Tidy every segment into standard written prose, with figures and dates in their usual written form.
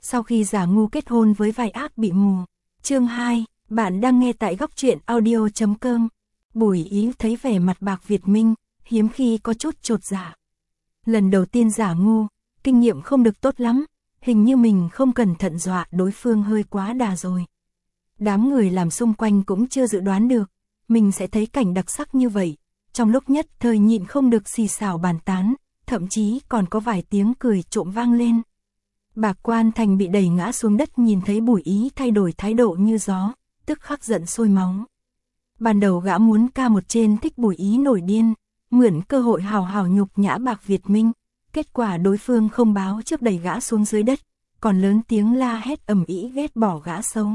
Sau khi giả ngu kết hôn với vai ác bị mù. Chương 2, bạn đang nghe tại góc truyện audio.com. Bùi Ý thấy vẻ mặt Bạc Việt Minh, hiếm khi có chút chột dạ. Lần đầu tiên giả ngu, kinh nghiệm không được tốt lắm, hình như mình không cẩn thận dọa đối phương hơi quá đà rồi. Đám người làm xung quanh cũng chưa dự đoán được, mình sẽ thấy cảnh đặc sắc như vậy, trong lúc nhất thời nhịn không được xì xào bàn tán, thậm chí còn có vài tiếng cười trộm vang lên. Bạc Quan Thành bị đẩy ngã xuống đất nhìn thấy Bùi Ý thay đổi thái độ như gió, tức khắc giận sôi máu. Ban đầu gã muốn ca một trên thích Bùi Ý nổi điên, mượn cơ hội hào hào nhục nhã Bạc Việt Minh, kết quả đối phương không báo trước đẩy gã xuống dưới đất, còn lớn tiếng la hét ầm ĩ ghét bỏ gã xấu.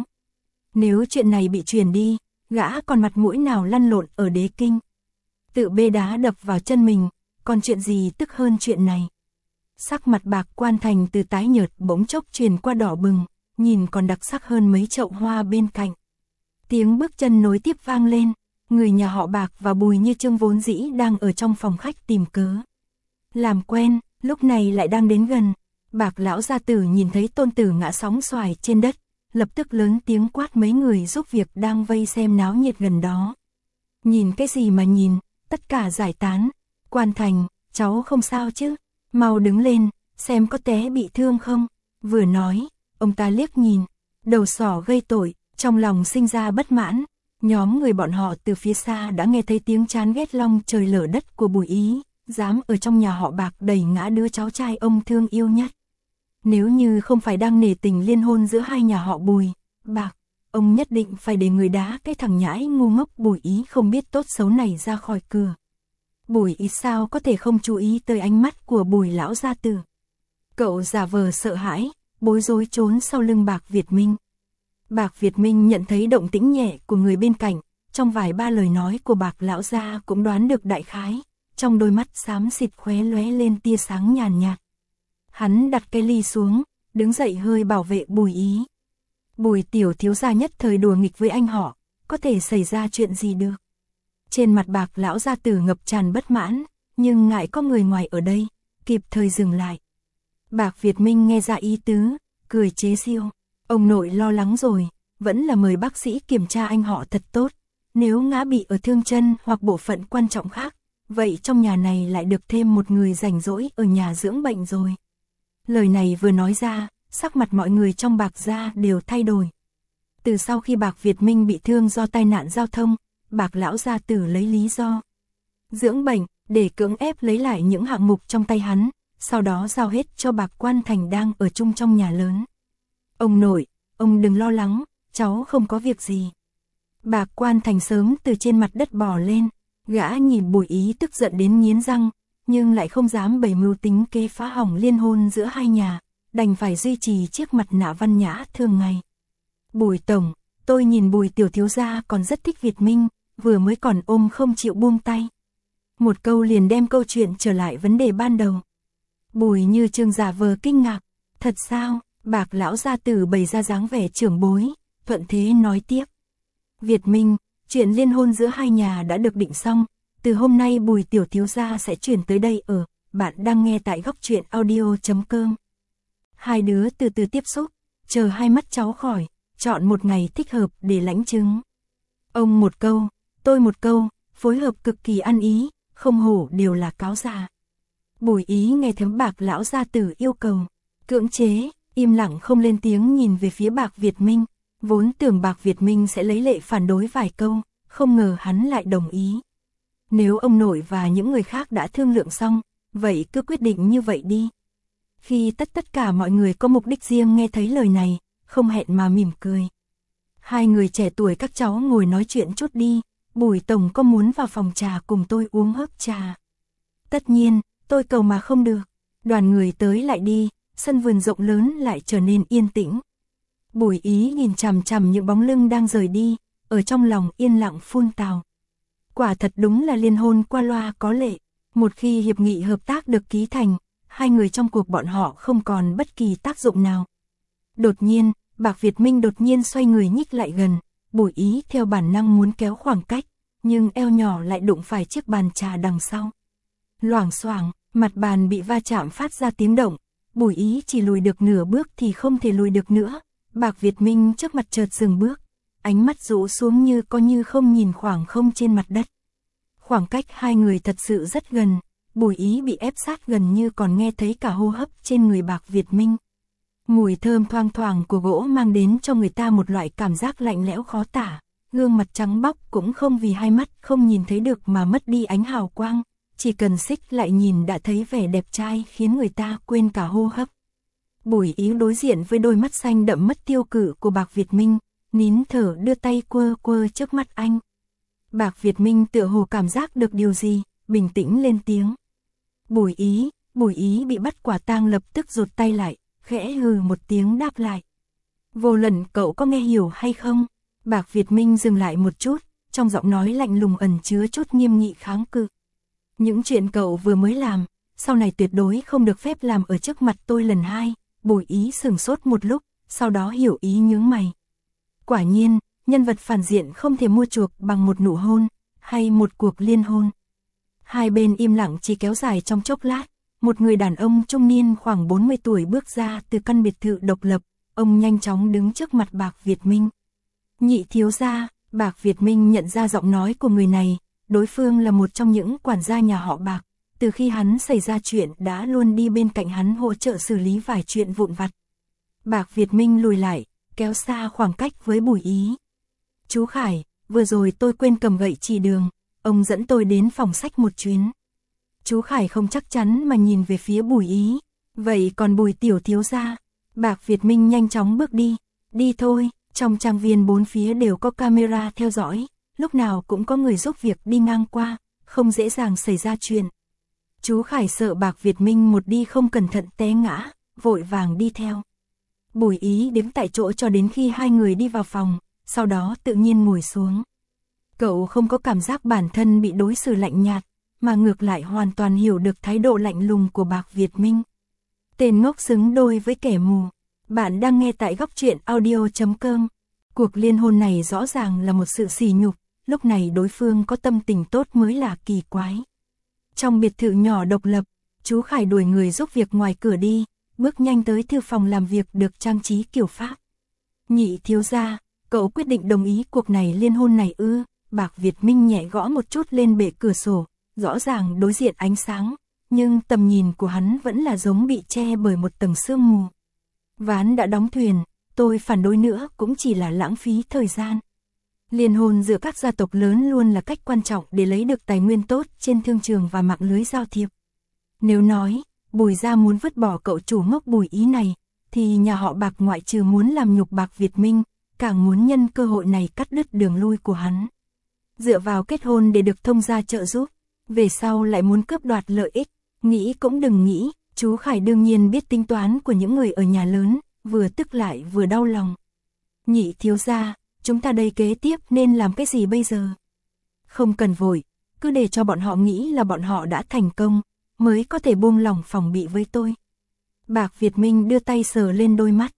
Nếu chuyện này bị truyền đi, gã còn mặt mũi nào lăn lộn ở Đế Kinh. Tự bê đá đập vào chân mình, còn chuyện gì tức hơn chuyện này. Sắc mặt Bạc Quan Thành từ tái nhợt bỗng chốc truyền qua đỏ bừng, nhìn còn đặc sắc hơn mấy chậu hoa bên cạnh. Tiếng bước chân nối tiếp vang lên, người nhà họ Bạc và Bùi Như Chương vốn dĩ đang ở trong phòng khách tìm cớ. Làm quen, lúc này lại đang đến gần, Bạc lão gia tử nhìn thấy tôn tử ngã sóng xoài trên đất, lập tức lớn tiếng quát mấy người giúp việc đang vây xem náo nhiệt gần đó. Nhìn cái gì mà nhìn, tất cả giải tán. Quan Thành, cháu không sao chứ? Mau đứng lên, xem có té bị thương không? Vừa nói, ông ta liếc nhìn, đầu sỏ gây tội, trong lòng sinh ra bất mãn. Nhóm người bọn họ từ phía xa đã nghe thấy tiếng chán ghét long trời lở đất của Bùi Ý, dám ở trong nhà họ Bạc đẩy ngã đứa cháu trai ông thương yêu nhất. Nếu như không phải đang nể tình liên hôn giữa hai nhà họ Bùi, Bạc, ông nhất định phải để người đá cái thằng nhãi ngu ngốc Bùi Ý không biết tốt xấu này ra khỏi cửa. Bùi Ý sao có thể không chú ý tới ánh mắt của Bùi lão gia tử. Cậu giả vờ sợ hãi, bối rối trốn sau lưng Bạc Việt Minh. Bạc Việt Minh nhận thấy động tĩnh nhẹ của người bên cạnh, trong vài ba lời nói của Bạc lão gia cũng đoán được đại khái, trong đôi mắt xám xịt khóe lóe lên tia sáng nhàn nhạt. Hắn đặt cái ly xuống, đứng dậy hơi bảo vệ Bùi Ý. Bùi tiểu thiếu gia nhất thời đùa nghịch với anh họ, có thể xảy ra chuyện gì được. Trên mặt Bạc lão gia tử ngập tràn bất mãn, nhưng ngại có người ngoài ở đây, kịp thời dừng lại. Bạc Việt Minh nghe ra ý tứ, cười chế giễu. Ông nội lo lắng rồi, vẫn là mời bác sĩ kiểm tra anh họ thật tốt. Nếu ngã bị ở thương chân hoặc bộ phận quan trọng khác, vậy trong nhà này lại được thêm một người rảnh rỗi ở nhà dưỡng bệnh rồi. Lời này vừa nói ra, sắc mặt mọi người trong Bạc gia đều thay đổi. Từ sau khi Bạc Việt Minh bị thương do tai nạn giao thông, Bạc lão gia tử lấy lý do dưỡng bệnh để cưỡng ép lấy lại những hạng mục trong tay hắn, sau đó giao hết cho Bạc Quan Thành đang ở chung trong nhà lớn. Ông nội, ông đừng lo lắng, cháu không có việc gì. Bạc Quan Thành sớm từ trên mặt đất bò lên, gã nhìn Bùi Ý tức giận đến nghiến răng, nhưng lại không dám bày mưu tính kế phá hỏng liên hôn giữa hai nhà, đành phải duy trì chiếc mặt nạ văn nhã thường ngày. Bùi tổng, tôi nhìn Bùi tiểu thiếu gia còn rất thích Việt Minh, vừa mới còn ôm không chịu buông tay. Một câu liền đem câu chuyện trở lại vấn đề ban đầu. Bùi Như Chương giả vờ kinh ngạc, thật sao? Bạc lão gia tử bày ra dáng vẻ trưởng bối, thuận thế nói tiếp. Việt Minh, chuyện liên hôn giữa hai nhà đã được định xong, từ hôm nay Bùi tiểu thiếu gia sẽ chuyển tới đây ở, bạn đang nghe tại góc truyện audio.com. Hai đứa từ từ tiếp xúc, chờ hai mắt cháu khỏi, chọn một ngày thích hợp để lãnh chứng. Ông một câu, tôi một câu, phối hợp cực kỳ ăn ý, không hổ đều là cáo già. Bùi Ý nghe thấy Bạc lão gia tử yêu cầu, cưỡng chế, im lặng không lên tiếng nhìn về phía Bạc Việt Minh, vốn tưởng Bạc Việt Minh sẽ lấy lệ phản đối vài câu, không ngờ hắn lại đồng ý. Nếu ông nội và những người khác đã thương lượng xong, vậy cứ quyết định như vậy đi. Khi tất cả mọi người có mục đích riêng nghe thấy lời này, không hẹn mà mỉm cười. Hai người trẻ tuổi các cháu ngồi nói chuyện chút đi, Bùi tổng có muốn vào phòng trà cùng tôi uống hớp trà? Tất nhiên, tôi cầu mà không được. Đoàn người tới lại đi, sân vườn rộng lớn lại trở nên yên tĩnh. Bùi Ý nhìn chằm chằm những bóng lưng đang rời đi, ở trong lòng yên lặng phun tào. Quả thật đúng là liên hôn qua loa có lệ, một khi hiệp nghị hợp tác được ký thành, hai người trong cuộc bọn họ không còn bất kỳ tác dụng nào. Đột nhiên, Bạc Việt Minh đột nhiên xoay người nhích lại gần, Bùi Ý theo bản năng muốn kéo khoảng cách, nhưng eo nhỏ lại đụng phải chiếc bàn trà đằng sau. Loảng xoảng, mặt bàn bị va chạm phát ra tiếng động, Bùi Ý chỉ lùi được nửa bước thì không thể lùi được nữa. Bạc Việt Minh trước mặt chợt dừng bước, ánh mắt rũ xuống như có như không nhìn khoảng không trên mặt đất. Khoảng cách hai người thật sự rất gần, Bùi Ý bị ép sát gần như còn nghe thấy cả hô hấp trên người Bạc Việt Minh. Mùi thơm thoang thoảng của gỗ mang đến cho người ta một loại cảm giác lạnh lẽo khó tả, gương mặt trắng bóc cũng không vì hai mắt không nhìn thấy được mà mất đi ánh hào quang, chỉ cần xích lại nhìn đã thấy vẻ đẹp trai khiến người ta quên cả hô hấp. Bùi Ý đối diện với đôi mắt xanh đậm mất tiêu cự của Bạc Việt Minh, nín thở đưa tay quơ quơ trước mắt anh. Bạc Việt Minh tựa hồ cảm giác được điều gì, bình tĩnh lên tiếng. Bùi Ý bị bắt quả tang lập tức rụt tay lại, khẽ hừ một tiếng đáp lại. Vô Lẩn, cậu có nghe hiểu hay không? Bạc Việt Minh dừng lại một chút, trong giọng nói lạnh lùng ẩn chứa chút nghiêm nghị kháng cự. Những chuyện cậu vừa mới làm, sau này tuyệt đối không được phép làm ở trước mặt tôi lần hai. Bùi Ý sửng sốt một lúc, sau đó hiểu ý nhướng mày. Quả nhiên, nhân vật phản diện không thể mua chuộc bằng một nụ hôn, hay một cuộc liên hôn. Hai bên im lặng chỉ kéo dài trong chốc lát, một người đàn ông trung niên khoảng 40 tuổi bước ra từ căn biệt thự độc lập, ông nhanh chóng đứng trước mặt Bạc Việt Minh. Nhị thiếu gia, Bạc Việt Minh nhận ra giọng nói của người này, đối phương là một trong những quản gia nhà họ Bạc, từ khi hắn xảy ra chuyện đã luôn đi bên cạnh hắn hỗ trợ xử lý vài chuyện vụn vặt. Bạc Việt Minh lùi lại, kéo xa khoảng cách với Bùi Ý. Chú Khải, vừa rồi tôi quên cầm gậy chỉ đường, ông dẫn tôi đến phòng sách một chuyến. Chú Khải không chắc chắn mà nhìn về phía Bùi Ý. Vậy còn Bùi tiểu thiếu gia? Bạc Việt Minh nhanh chóng bước đi. Đi thôi, trong trang viên bốn phía đều có camera theo dõi, lúc nào cũng có người giúp việc đi ngang qua, không dễ dàng xảy ra chuyện. Chú Khải sợ Bạc Việt Minh một đi không cẩn thận té ngã, vội vàng đi theo. Bùi Ý đứng tại chỗ cho đến khi hai người đi vào phòng, sau đó tự nhiên ngồi xuống. Cậu không có cảm giác bản thân bị đối xử lạnh nhạt, mà ngược lại hoàn toàn hiểu được thái độ lạnh lùng của Bạc Việt Minh. Tên ngốc xứng đôi với kẻ mù. Bạn đang nghe tại góc truyện audio.com. Cuộc liên hôn này rõ ràng là một sự sỉ nhục, lúc này đối phương có tâm tình tốt mới là kỳ quái. Trong biệt thự nhỏ độc lập, chú Khải đuổi người giúp việc ngoài cửa đi, bước nhanh tới thư phòng làm việc được trang trí kiểu Pháp. Nhị thiếu gia, cậu quyết định đồng ý cuộc này liên hôn này ư? Bạc Việt Minh nhẹ gõ một chút lên bệ cửa sổ, rõ ràng đối diện ánh sáng, nhưng tầm nhìn của hắn vẫn là giống bị che bởi một tầng sương mù. Ván đã đóng thuyền, tôi phản đối nữa cũng chỉ là lãng phí thời gian. Liên hôn giữa các gia tộc lớn luôn là cách quan trọng để lấy được tài nguyên tốt trên thương trường và mạng lưới giao thiệp. Nếu nói, Bùi gia muốn vứt bỏ cậu chủ ngốc Bùi Ý này, thì nhà họ Bạc ngoại trừ muốn làm nhục Bạc Việt Minh, càng muốn nhân cơ hội này cắt đứt đường lui của hắn. Dựa vào kết hôn để được thông gia trợ giúp, về sau lại muốn cướp đoạt lợi ích, nghĩ cũng đừng nghĩ. Chú Khải đương nhiên biết tính toán của những người ở nhà lớn, vừa tức lại vừa đau lòng. Nhị thiếu gia, chúng ta đây kế tiếp nên làm cái gì bây giờ? Không cần vội, cứ để cho bọn họ nghĩ là bọn họ đã thành công, mới có thể buông lòng phòng bị với tôi. Bạc Việt Minh đưa tay sờ lên đôi mắt.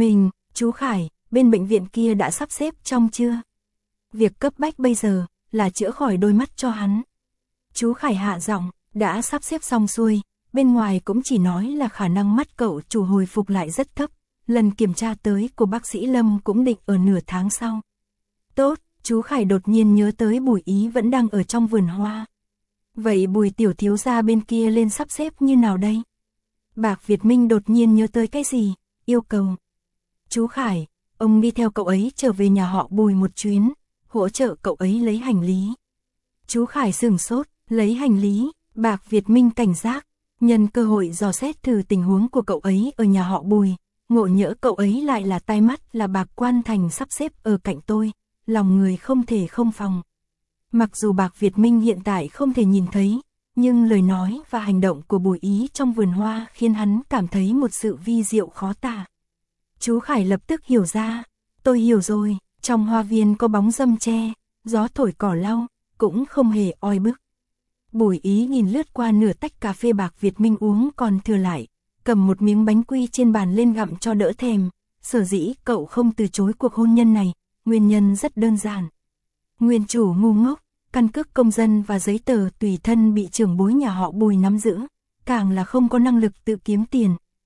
Chú Khải, bên bệnh viện kia đã sắp xếp trong chưa? Việc cấp bách bây giờ là chữa khỏi đôi mắt cho hắn. Chú Khải hạ giọng, đã sắp xếp xong xuôi. Bên ngoài cũng chỉ nói là khả năng mắt cậu chủ hồi phục lại rất thấp, lần kiểm tra tới của bác sĩ Lâm cũng định ở nửa tháng sau. Tốt, chú Khải đột nhiên nhớ tới Bùi Ý vẫn đang ở trong vườn hoa. Vậy Bùi tiểu thiếu gia bên kia lên sắp xếp như nào đây? Bạc Việt Minh đột nhiên nhớ tới cái gì, yêu cầu. Chú Khải, ông đi theo cậu ấy trở về nhà họ Bùi một chuyến, hỗ trợ cậu ấy lấy hành lý. Chú Khải sửng sốt, lấy hành lý, Bạc Việt Minh cảnh giác. Nhân cơ hội dò xét thử tình huống của cậu ấy ở nhà họ Bùi, ngộ nhỡ cậu ấy lại là tai mắt là Bạc Quan Thành sắp xếp ở cạnh tôi, lòng người không thể không phòng. Mặc dù Bạc Việt Minh hiện tại không thể nhìn thấy, nhưng lời nói và hành động của Bùi Ý trong vườn hoa khiến hắn cảm thấy một sự vi diệu khó tả. Chú Khải lập tức hiểu ra, tôi hiểu rồi, trong hoa viên có bóng râm tre, gió thổi cỏ lau, cũng không hề oi bức. Bùi Ý nhìn lướt qua nửa tách cà phê Bạc Việt Minh uống còn thừa lại, cầm một miếng bánh quy trên bàn lên gặm cho đỡ thèm. Sở dĩ cậu không từ chối cuộc hôn nhân này, nguyên nhân rất đơn giản. Nguyên chủ ngu ngốc, căn cước công dân và giấy tờ tùy thân bị trưởng bối nhà họ Bùi nắm giữ, càng là không có năng lực tự kiếm tiền,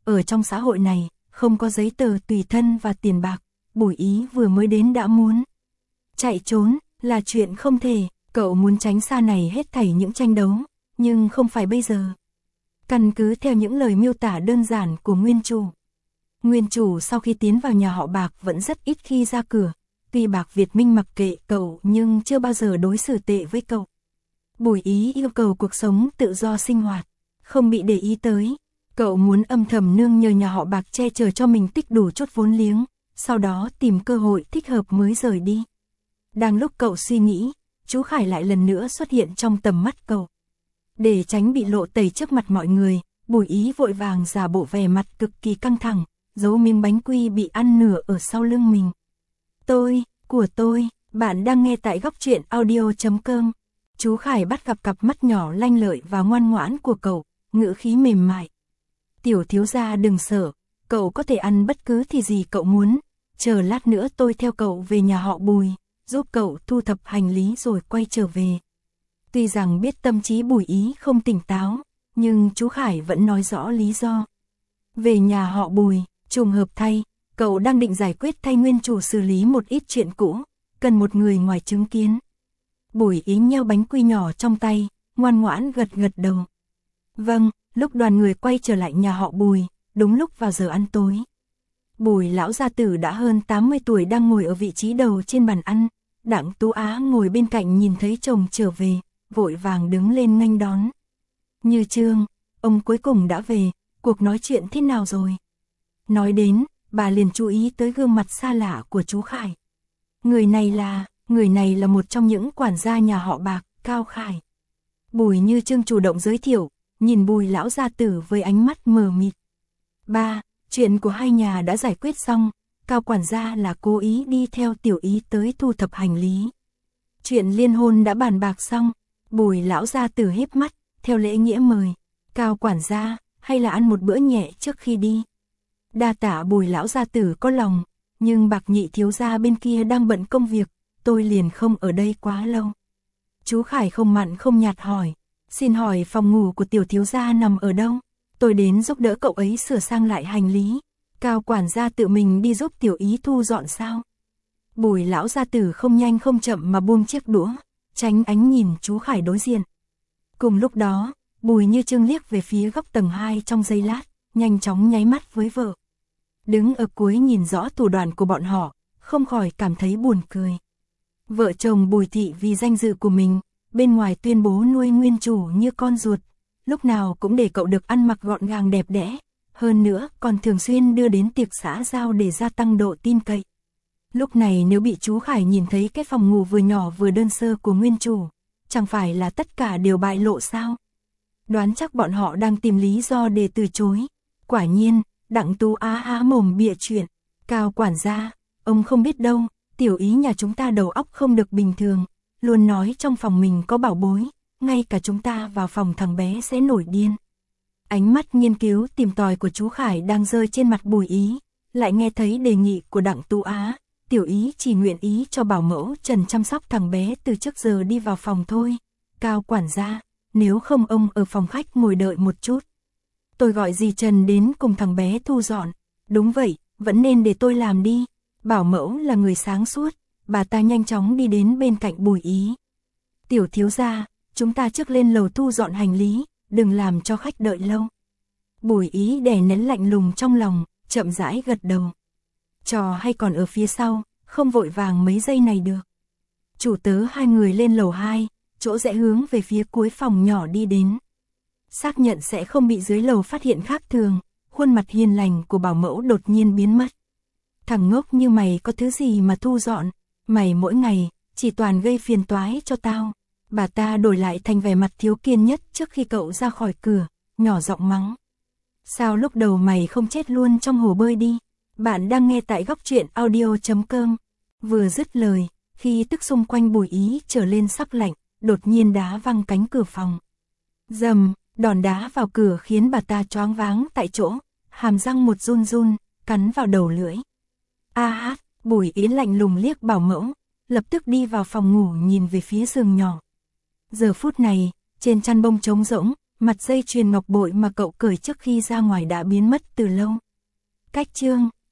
ở trong xã hội này, không có giấy tờ tùy thân và tiền bạc, Bùi Ý vừa mới đến đã muốn chạy trốn, là chuyện không thể, cậu muốn tránh xa này hết thảy những tranh đấu, nhưng không phải bây giờ. Căn cứ theo những lời miêu tả đơn giản của nguyên chủ. Nguyên chủ sau khi tiến vào nhà họ Bạc vẫn rất ít khi ra cửa, tuy Bạc Việt Minh mặc kệ cậu nhưng chưa bao giờ đối xử tệ với cậu. Bùi Ý yêu cầu cuộc sống tự do sinh hoạt, không bị để ý tới. Cậu muốn âm thầm nương nhờ nhà họ Bạc che chở cho mình tích đủ chút vốn liếng, sau đó tìm cơ hội thích hợp mới rời đi. Đang lúc cậu suy nghĩ, chú Khải lại lần nữa xuất hiện trong tầm mắt cậu. Để tránh bị lộ tẩy trước mặt mọi người, Bùi Ý vội vàng giả bộ vẻ mặt cực kỳ căng thẳng, giấu miếng bánh quy bị ăn nửa ở sau lưng mình. Của tôi, bạn đang nghe tại góc truyện audio.com. Chú Khải bắt gặp cặp mắt nhỏ lanh lợi và ngoan ngoãn của cậu, ngữ khí mềm mại. Tiểu thiếu gia đừng sợ, cậu có thể ăn bất cứ thì gì cậu muốn, chờ lát nữa tôi theo cậu về nhà họ Bùi, giúp cậu thu thập hành lý rồi quay trở về. Tuy rằng biết tâm trí Bùi Ý không tỉnh táo, nhưng chú Khải vẫn nói rõ lý do. Về nhà họ Bùi, trùng hợp thay, cậu đang định giải quyết thay nguyên chủ xử lý một ít chuyện cũ, cần một người ngoài chứng kiến. Bùi Ý nheo bánh quy nhỏ trong tay, ngoan ngoãn gật gật đầu. Vâng, lúc đoàn người quay trở lại nhà họ Bùi, đúng lúc vào giờ ăn tối. Bùi lão gia tử đã hơn 80 tuổi đang ngồi ở vị trí đầu trên bàn ăn, Đặng Tú Á ngồi bên cạnh nhìn thấy chồng trở về, vội vàng đứng lên nghênh đón. Như Trương, ông cuối cùng đã về, cuộc nói chuyện thế nào rồi? Nói đến, bà liền chú ý tới gương mặt xa lạ của chú Khải. Người này là một trong những quản gia nhà họ Bạc, Cao Khải. Bùi Như Trương chủ động giới thiệu, nhìn Bùi lão gia tử với ánh mắt mờ mịt. Ba, chuyện của hai nhà đã giải quyết xong, Cao quản gia là cố ý đi theo Tiểu Ý tới thu thập hành lý. Chuyện liên hôn đã bàn bạc xong, Bùi lão gia tử híp mắt, theo lễ nghĩa mời. Cao quản gia, hay là ăn một bữa nhẹ trước khi đi. Đa tạ Bùi lão gia tử có lòng, nhưng Bạc nhị thiếu gia bên kia đang bận công việc, tôi liền không ở đây quá lâu. Chú Khải không mặn không nhạt hỏi, xin hỏi phòng ngủ của tiểu thiếu gia nằm ở đâu? Tôi đến giúp đỡ cậu ấy sửa sang lại hành lý. Cao quản gia tự mình đi giúp Tiểu Ý thu dọn sao? Bùi lão gia tử không nhanh không chậm mà buông chiếc đũa, tránh ánh nhìn chú Khải đối diện. Cùng lúc đó, Bùi Như Trương liếc về phía góc tầng 2 trong giây lát, nhanh chóng nháy mắt với vợ. Đứng ở cuối nhìn rõ thủ đoạn của bọn họ, không khỏi cảm thấy buồn cười. Vợ chồng Bùi thị vì danh dự của mình, bên ngoài tuyên bố nuôi nguyên chủ như con ruột, lúc nào cũng để cậu được ăn mặc gọn gàng đẹp đẽ, hơn nữa còn thường xuyên đưa đến tiệc xã giao để gia tăng độ tin cậy. Lúc này nếu bị chú Khải nhìn thấy cái phòng ngủ vừa nhỏ vừa đơn sơ của nguyên chủ, chẳng phải là tất cả đều bại lộ sao? Đoán chắc bọn họ đang tìm lý do để từ chối. Quả nhiên, Đặng Tú Á há mồm bịa chuyện. Cao quản gia, ông không biết đâu, Tiểu Ý nhà chúng ta đầu óc không được bình thường, luôn nói trong phòng mình có bảo bối, ngay cả chúng ta vào phòng thằng bé sẽ nổi điên. Ánh mắt nghiên cứu tìm tòi của chú Khải đang rơi trên mặt Bùi Ý, lại nghe thấy đề nghị của Đặng Tú Á, Tiểu Ý chỉ nguyện ý cho bảo mẫu Trần chăm sóc thằng bé từ trước giờ đi vào phòng thôi. Cao quản gia, nếu không ông ở phòng khách ngồi đợi một chút. Tôi gọi dì Trần đến cùng thằng bé thu dọn. Đúng vậy, vẫn nên để tôi làm đi. Bảo mẫu là người sáng suốt, bà ta nhanh chóng đi đến bên cạnh Bùi Ý. Tiểu thiếu gia, chúng ta trước lên lầu thu dọn hành lý, đừng làm cho khách đợi lâu. Bùi Ý đè nén lạnh lùng trong lòng, chậm rãi gật đầu. Trò hay còn ở phía sau, không vội vàng mấy giây này được. Chủ tớ hai người lên lầu 2, chỗ rẽ hướng về phía cuối phòng nhỏ đi đến. Xác nhận sẽ không bị dưới lầu phát hiện khác thường, khuôn mặt hiền lành của bảo mẫu đột nhiên biến mất. Thằng ngốc như mày có thứ gì mà thu dọn, mày mỗi ngày chỉ toàn gây phiền toái cho tao. Bà ta đổi lại thành vẻ mặt thiếu kiên nhất trước khi cậu ra khỏi cửa, nhỏ giọng mắng. Sao lúc đầu mày không chết luôn trong hồ bơi đi? Bạn đang nghe tại góc truyện audio.com. Vừa dứt lời, khi tức xung quanh Bùi Ý trở lên sắc lạnh, đột nhiên đá văng cánh cửa phòng. Dầm, đòn đá vào cửa khiến bà ta choáng váng tại chỗ, hàm răng một run run, cắn vào đầu lưỡi. Bùi Ý lạnh lùng liếc bảo mẫu, lập tức đi vào phòng ngủ nhìn về phía giường nhỏ. Giờ phút này, trên chăn bông trống rỗng, mặt dây chuyền ngọc bội mà cậu cởi trước khi ra ngoài đã biến mất từ lâu. Cách chương